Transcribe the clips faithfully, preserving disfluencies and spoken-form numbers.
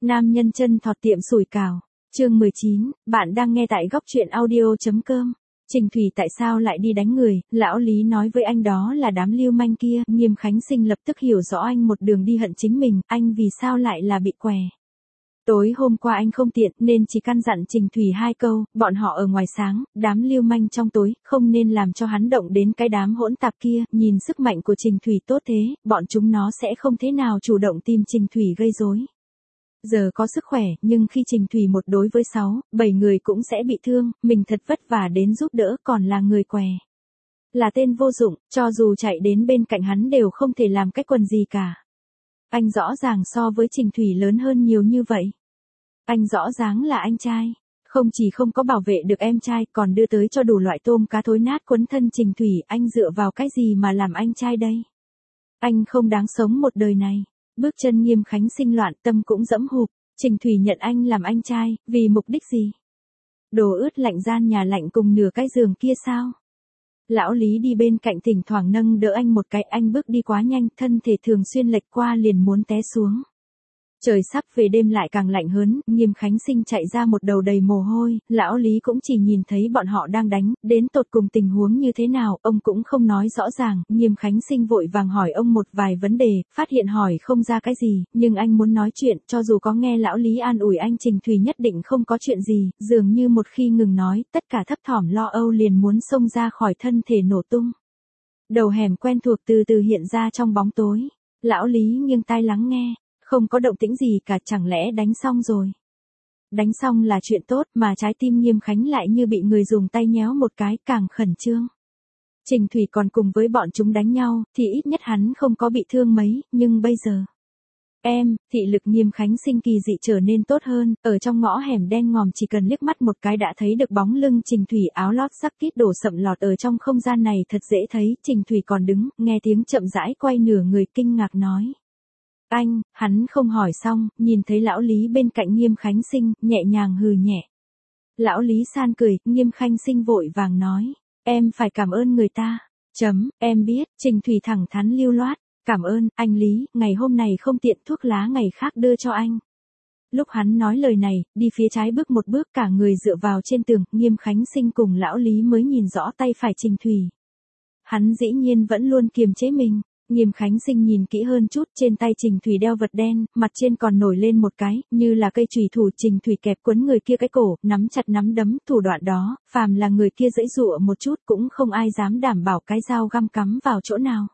Nam nhân chân thọt tiệm sủi cảo. Chương mười chín, bạn đang nghe tại góc truyện audio.com. Trình Thủy tại sao lại đi đánh người, lão Lý nói với anh đó là đám lưu manh kia, Nghiêm Khánh Sinh lập tức hiểu rõ anh một đường đi hận chính mình, anh vì sao lại là bị què. Tối hôm qua anh không tiện nên chỉ căn dặn Trình Thủy hai câu, bọn họ ở ngoài sáng, đám lưu manh trong tối, không nên làm cho hắn động đến cái đám hỗn tạp kia, nhìn sức mạnh của Trình Thủy tốt thế, bọn chúng nó sẽ không thế nào chủ động tìm Trình Thủy gây rối. Giờ có sức khỏe, nhưng khi Trình Thủy một đối với sáu, bảy người cũng sẽ bị thương, mình thật vất vả đến giúp đỡ còn là người què. Là tên vô dụng, cho dù chạy đến bên cạnh hắn đều không thể làm cái quần gì cả. Anh rõ ràng so với Trình Thủy lớn hơn nhiều như vậy. Anh rõ ràng là anh trai. Không chỉ không có bảo vệ được em trai còn đưa tới cho đủ loại tôm cá thối nát quấn thân Trình Thủy, anh dựa vào cái gì mà làm anh trai đây? Anh không đáng sống một đời này. Bước chân Nghiêm Khánh Sinh loạn, tâm cũng dẫm hụp. Trình Thủy nhận anh làm anh trai, vì mục đích gì? Đồ ướt lạnh gian nhà lạnh cùng nửa cái giường kia sao? Lão Lý đi bên cạnh thỉnh thoảng nâng đỡ anh một cái, anh bước đi quá nhanh, thân thể thường xuyên lệch qua liền muốn té xuống. Trời sắp về đêm lại càng lạnh hơn, Nghiêm Khánh Sinh chạy ra một đầu đầy mồ hôi, lão Lý cũng chỉ nhìn thấy bọn họ đang đánh, đến tột cùng tình huống như thế nào, ông cũng không nói rõ ràng, Nghiêm Khánh Sinh vội vàng hỏi ông một vài vấn đề, phát hiện hỏi không ra cái gì, nhưng anh muốn nói chuyện, cho dù có nghe lão Lý an ủi anh Trình Thủy nhất định không có chuyện gì, dường như một khi ngừng nói, tất cả thấp thỏm lo âu liền muốn xông ra khỏi thân thể nổ tung. Đầu hẻm quen thuộc từ từ hiện ra trong bóng tối, lão Lý nghiêng tai lắng nghe. Không có động tĩnh gì cả, chẳng lẽ đánh xong rồi. Đánh xong là chuyện tốt mà trái tim Nghiêm Khánh lại như bị người dùng tay nhéo một cái, càng khẩn trương. Trình Thủy còn cùng với bọn chúng đánh nhau, thì ít nhất hắn không có bị thương mấy, nhưng bây giờ. Em, thị lực Nghiêm Khánh Sinh kỳ dị trở nên tốt hơn, ở trong ngõ hẻm đen ngòm chỉ cần liếc mắt một cái đã thấy được bóng lưng Trình Thủy, áo lót sắc kít đổ sậm lọt ở trong không gian này thật dễ thấy, Trình Thủy còn đứng, nghe tiếng chậm rãi quay nửa người kinh ngạc nói. Anh, hắn không hỏi xong, nhìn thấy lão Lý bên cạnh Nghiêm Khánh Sinh, nhẹ nhàng hừ nhẹ. Lão Lý san cười, Nghiêm Khánh Sinh vội vàng nói, em phải cảm ơn người ta. Chấm, em biết, Trình Thủy thẳng thắn lưu loát, cảm ơn, anh Lý, ngày hôm này không tiện thuốc lá ngày khác đưa cho anh. Lúc hắn nói lời này, đi phía trái bước một bước cả người dựa vào trên tường, Nghiêm Khánh Sinh cùng lão Lý mới nhìn rõ tay phải Trình Thủy. Hắn dĩ nhiên vẫn luôn kiềm chế mình. Nghiêm Khánh Sinh nhìn kỹ hơn chút, trên tay Trình Thủy đeo vật đen, mặt trên còn nổi lên một cái, như là cây chùy thủ. Trình Thủy kẹp quấn người kia cái cổ, nắm chặt nắm đấm, thủ đoạn đó, phàm là người kia giãy giụa một chút cũng không ai dám đảm bảo cái dao găm cắm vào chỗ nào.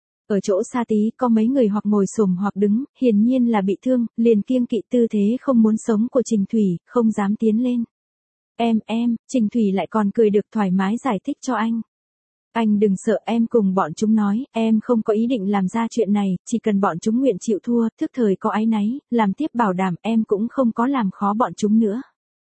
Ở chỗ xa tí có mấy người hoặc ngồi xổm hoặc đứng, hiển nhiên là bị thương, liền kiêng kỵ tư thế không muốn sống của Trình Thủy, không dám tiến lên. Em, em, Trình Thủy lại còn cười được thoải mái giải thích cho anh. Anh đừng sợ, em cùng bọn chúng nói, em không có ý định làm ra chuyện này, chỉ cần bọn chúng nguyện chịu thua, thức thời có áy náy, làm tiếp bảo đảm em cũng không có làm khó bọn chúng nữa.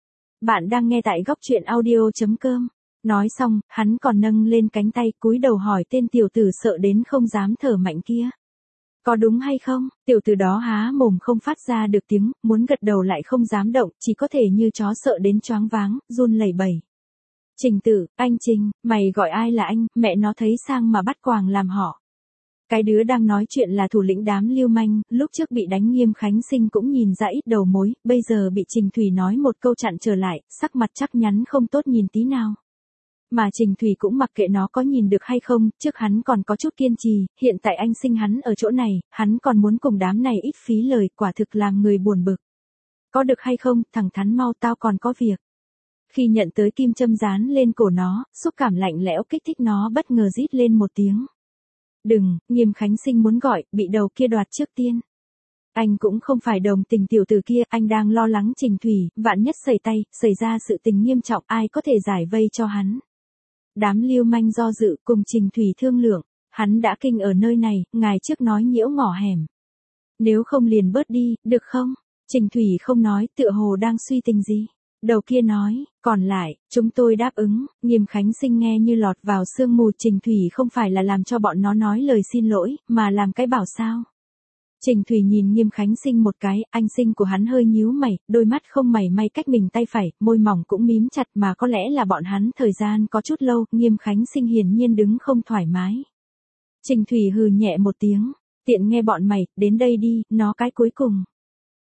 Bạn đang nghe tại góc truyện audio.com. Nói xong, hắn còn nâng lên cánh tay cúi đầu hỏi tên tiểu tử sợ đến không dám thở mạnh kia. Có đúng hay không? Tiểu tử đó há mồm không phát ra được tiếng, muốn gật đầu lại không dám động, chỉ có thể như chó sợ đến choáng váng, run lẩy bẩy. Trình Tử, anh Trình, mày gọi ai là anh, mẹ nó thấy sang mà bắt quàng làm họ. Cái đứa đang nói chuyện là thủ lĩnh đám lưu manh, lúc trước bị đánh Nghiêm Khánh Sinh cũng nhìn ra ít đầu mối, bây giờ bị Trình Thủy nói một câu chặn trở lại, sắc mặt chắc nhắn không tốt nhìn tí nào. Mà Trình Thủy cũng mặc kệ nó có nhìn được hay không, trước hắn còn có chút kiên trì, hiện tại anh sinh hắn ở chỗ này, hắn còn muốn cùng đám này ít phí lời, quả thực làm người buồn bực. Có được hay không, thẳng thắn mau tao còn có việc. Khi nhận tới kim châm dán lên cổ nó, xúc cảm lạnh lẽo kích thích nó bất ngờ rít lên một tiếng. Đừng, Nghiêm Khánh Sinh muốn gọi, bị đầu kia đoạt trước tiên. Anh cũng không phải đồng tình tiểu tử kia, anh đang lo lắng Trình Thủy, vạn nhất sẩy tay, xảy ra sự tình nghiêm trọng, ai có thể giải vây cho hắn. Đám lưu manh do dự cùng Trình Thủy thương lượng, hắn đã kinh ở nơi này, ngày trước nói nhiễu ngỏ hẻm. Nếu không liền bớt đi, được không? Trình Thủy không nói, tựa hồ đang suy tình gì. Đầu kia nói, còn lại, chúng tôi đáp ứng, Nghiêm Khánh Sinh nghe như lọt vào sương mù. Trình Thủy không phải là làm cho bọn nó nói lời xin lỗi, mà làm cái bảo sao. Trình Thủy nhìn Nghiêm Khánh Sinh một cái, anh Sinh của hắn hơi nhíu mày, đôi mắt không mảy may cách mình tay phải, môi mỏng cũng mím chặt mà có lẽ là bọn hắn thời gian có chút lâu, Nghiêm Khánh Sinh hiển nhiên đứng không thoải mái. Trình Thủy hừ nhẹ một tiếng, tiện nghe bọn mày, đến đây đi, nó cái cuối cùng.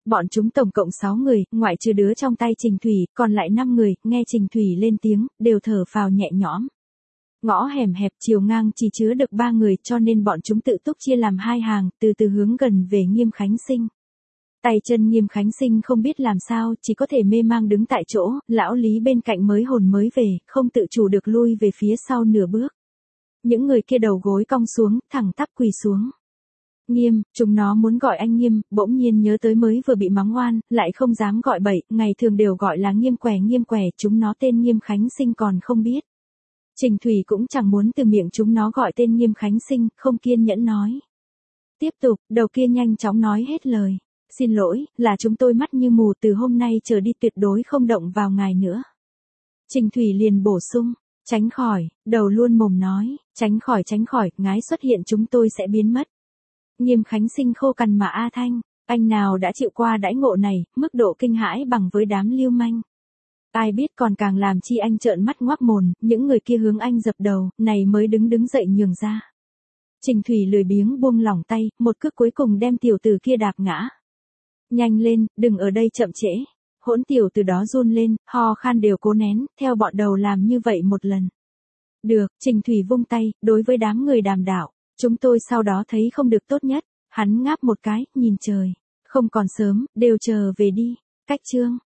Bọn chúng tổng cộng sáu người, ngoại trừ đứa trong tay Trình Thủy, còn lại năm người, nghe Trình Thủy lên tiếng, đều thở phào nhẹ nhõm. Ngõ hẻm hẹp chiều ngang chỉ chứa được ba người cho nên bọn chúng tự túc chia làm hai hàng, từ từ hướng gần về Nghiêm Khánh Sinh. Tay chân Nghiêm Khánh Sinh không biết làm sao, chỉ có thể mê mang đứng tại chỗ, lão Lý bên cạnh mới hồn mới về, không tự chủ được lui về phía sau nửa bước. Những người kia đầu gối cong xuống, thẳng tắp quỳ xuống. Nghiêm, chúng nó muốn gọi anh Nghiêm, bỗng nhiên nhớ tới mới vừa bị mắng oan, lại không dám gọi bậy, ngày thường đều gọi là Nghiêm què Nghiêm què, chúng nó tên Nghiêm Khánh Sinh còn không biết. Trình Thủy cũng chẳng muốn từ miệng chúng nó gọi tên Nghiêm Khánh Sinh, không kiên nhẫn nói. Tiếp tục, đầu kia nhanh chóng nói hết lời. Xin lỗi, là chúng tôi mắt như mù, từ hôm nay trở đi tuyệt đối không động vào ngài nữa. Trình Thủy liền bổ sung, tránh khỏi, đầu luôn mồm nói, tránh khỏi tránh khỏi, ngái xuất hiện chúng tôi sẽ biến mất. Nghiêm Khánh Sinh khô cằn mà A Thanh, anh nào đã chịu qua đãi ngộ này, mức độ kinh hãi bằng với đám lưu manh. Ai biết còn càng làm chi anh trợn mắt ngoác mồm, những người kia hướng anh dập đầu, này mới đứng đứng dậy nhường ra. Trình Thủy lười biếng buông lỏng tay, một cước cuối cùng đem tiểu tử kia đạp ngã. Nhanh lên, đừng ở đây chậm trễ. Hỗn tiểu từ đó run lên, ho khan đều cố nén, theo bọn đầu làm như vậy một lần. Được, Trình Thủy vung tay, đối với đám người đàm đạo, chúng tôi sau đó thấy không được tốt nhất, hắn ngáp một cái, nhìn trời, không còn sớm, đều chờ về đi, cách chương.